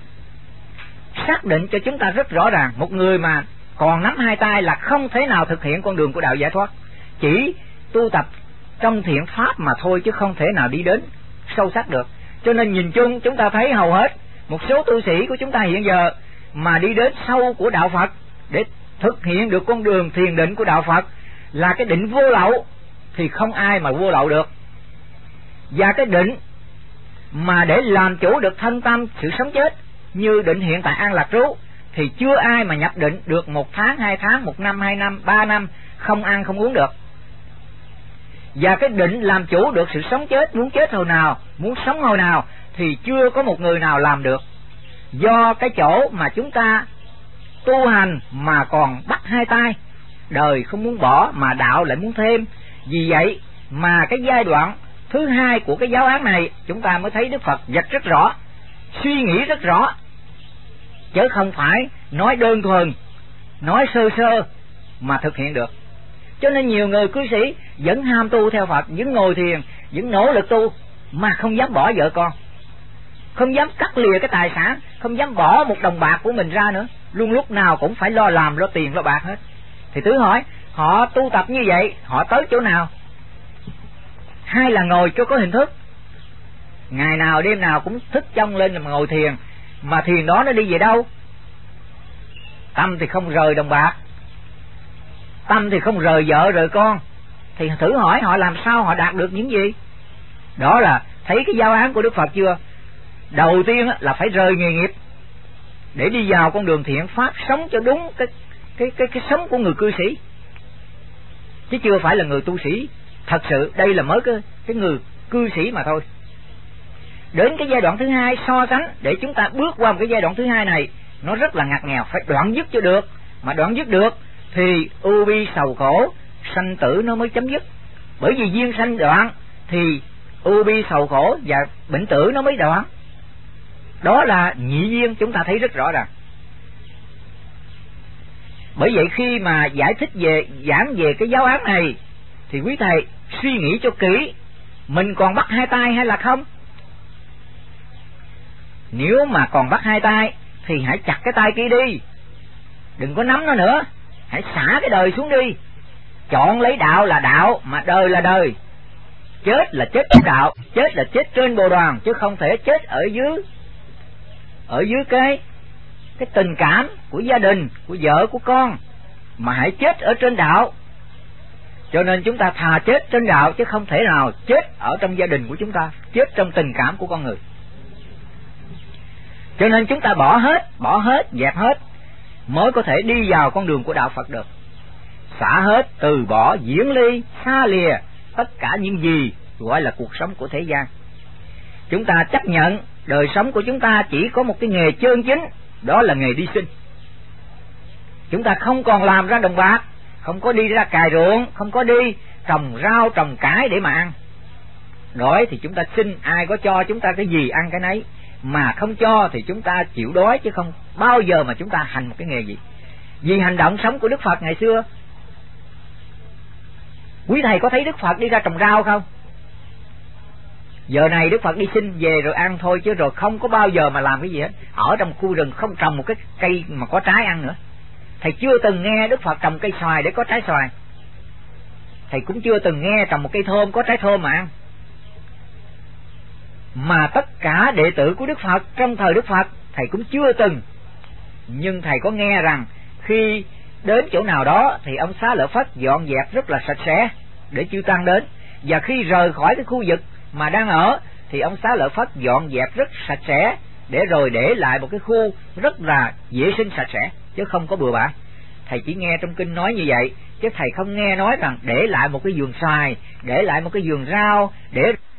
xác định cho chúng ta rất rõ ràng, một người mà còn nắm hai tay là không thể nào thực hiện con đường của đạo giải thoát. Chỉ tu tập trong thiện pháp mà thôi, chứ không thể nào đi đến sâu sắc được. Cho nên nhìn chung chúng ta thấy hầu hết một số tu sĩ của chúng ta hiện giờ mà đi đến sâu của đạo Phật để thực hiện được con đường thiền định của đạo Phật là cái định vô lậu, thì không ai mà vô lậu được. Và cái định mà để làm chủ được thân tâm sự sống chết như định hiện tại an lạc trú thì chưa ai mà nhập định được 1 tháng, 2 tháng, 1 năm, 2 năm, 3 năm không ăn không uống được. Và cái định làm chủ được sự sống chết, muốn chết hồi nào, muốn sống hồi nào thì chưa có một người nào làm được. Do cái chỗ mà chúng ta tu hành mà còn bắt hai tay, đời không muốn bỏ mà đạo lại muốn thêm. Vì vậy mà cái giai đoạn thứ hai của cái giáo án này chúng ta mới thấy Đức Phật vạch rất rõ, suy nghĩ rất rõ, chứ không phải nói đơn thuần, nói sơ sơ mà thực hiện được. Cho nên nhiều người cư sĩ vẫn ham tu theo Phật, vẫn ngồi thiền, vẫn nỗ lực tu mà không dám bỏ vợ con, không dám cắt lìa cái tài sản, không dám bỏ một đồng bạc của mình ra nữa, luôn lúc nào cũng phải lo làm, lo tiền, lo bạc hết. Thì thử hỏi họ tu tập như vậy họ tới chỗ nào? Hay là ngồi cho có hình thức, ngày nào đêm nào cũng thức trong lên mà ngồi thiền, mà thiền đó nó đi về đâu? Tâm thì không rời đồng bạc, tâm thì không rời vợ rời con, thì thử hỏi họ làm sao họ đạt được những gì? Đó là thấy cái giáo án của Đức Phật chưa? Đầu tiên là phải rời nghề nghiệp để đi vào con đường thiện pháp, sống cho đúng cái sống của người cư sĩ, chứ chưa phải là người tu sĩ thật sự. Đây là mới cái người cư sĩ mà thôi. Đến cái giai đoạn thứ hai so sánh, để chúng ta bước qua một cái giai đoạn thứ hai này, nó rất là ngặt nghèo, phải đoạn dứt cho được. Mà đoạn dứt được thì ưu bi sầu khổ sanh tử nó mới chấm dứt. Bởi vì duyên sanh đoạn thì ưu bi sầu khổ và bệnh tử nó mới đoạn. Đó là nhị duyên, chúng ta thấy rất rõ ràng. Bởi vậy khi mà giải thích giảng về cái giáo án này thì quý thầy suy nghĩ cho kỹ, mình còn bắt hai tay hay là không? Nếu mà còn bắt hai tay thì hãy chặt cái tay kia đi, đừng có nắm nó nữa, hãy xả cái đời xuống đi. Chọn lấy đạo là đạo, mà đời là đời. Chết là chết trong đạo, chết là chết trên bồ đoàn, chứ không thể chết ở dưới cái tình cảm của gia đình, của vợ, của con, mà hãy chết ở trên đạo. Cho nên chúng ta thà chết trên đạo, chứ không thể nào chết ở trong gia đình của chúng ta, chết trong tình cảm của con người. Cho nên chúng ta bỏ hết, dẹp hết, mới có thể đi vào con đường của đạo Phật được. Xả hết, từ bỏ, diễn ly, xa lìa tất cả những gì gọi là cuộc sống của thế gian. Chúng ta chấp nhận đời sống của chúng ta chỉ có một cái nghề chân chính, đó là nghề đi sinh. Chúng ta không còn làm ra đồng bạc, không có đi ra cày ruộng, không có đi trồng rau, trồng cải để mà ăn. Đói thì chúng ta xin, ai có cho chúng ta cái gì ăn cái nấy, mà không cho thì chúng ta chịu đói, chứ không bao giờ mà chúng ta hành một cái nghề gì. Vì hành động sống của Đức Phật ngày xưa, quý thầy có thấy Đức Phật đi ra trồng rau không? Giờ này Đức Phật đi xin về rồi ăn thôi, chứ rồi không có bao giờ mà làm cái gì hết. Ở trong khu rừng không trồng một cái cây mà có trái ăn nữa. Thầy chưa từng nghe Đức Phật trồng cây xoài để có trái xoài. Thầy cũng chưa từng nghe trồng một cây thơm có trái thơm mà ăn. Mà tất cả đệ tử của Đức Phật trong thời Đức Phật, thầy cũng chưa từng. Nhưng thầy có nghe rằng khi đến chỗ nào đó thì ông Xá Lợi Phất dọn dẹp rất là sạch sẽ để chư tăng đến. Và khi rời khỏi cái khu vực mà đang ở thì ông Xá Lợi Phất dọn dẹp rất sạch sẽ, để rồi để lại một cái khu rất là vệ sinh sạch sẽ, chứ không có bừa bãi. Thầy chỉ nghe trong kinh nói như vậy, chứ thầy không nghe nói rằng để lại một cái vườn xoài, để lại một cái vườn rau, để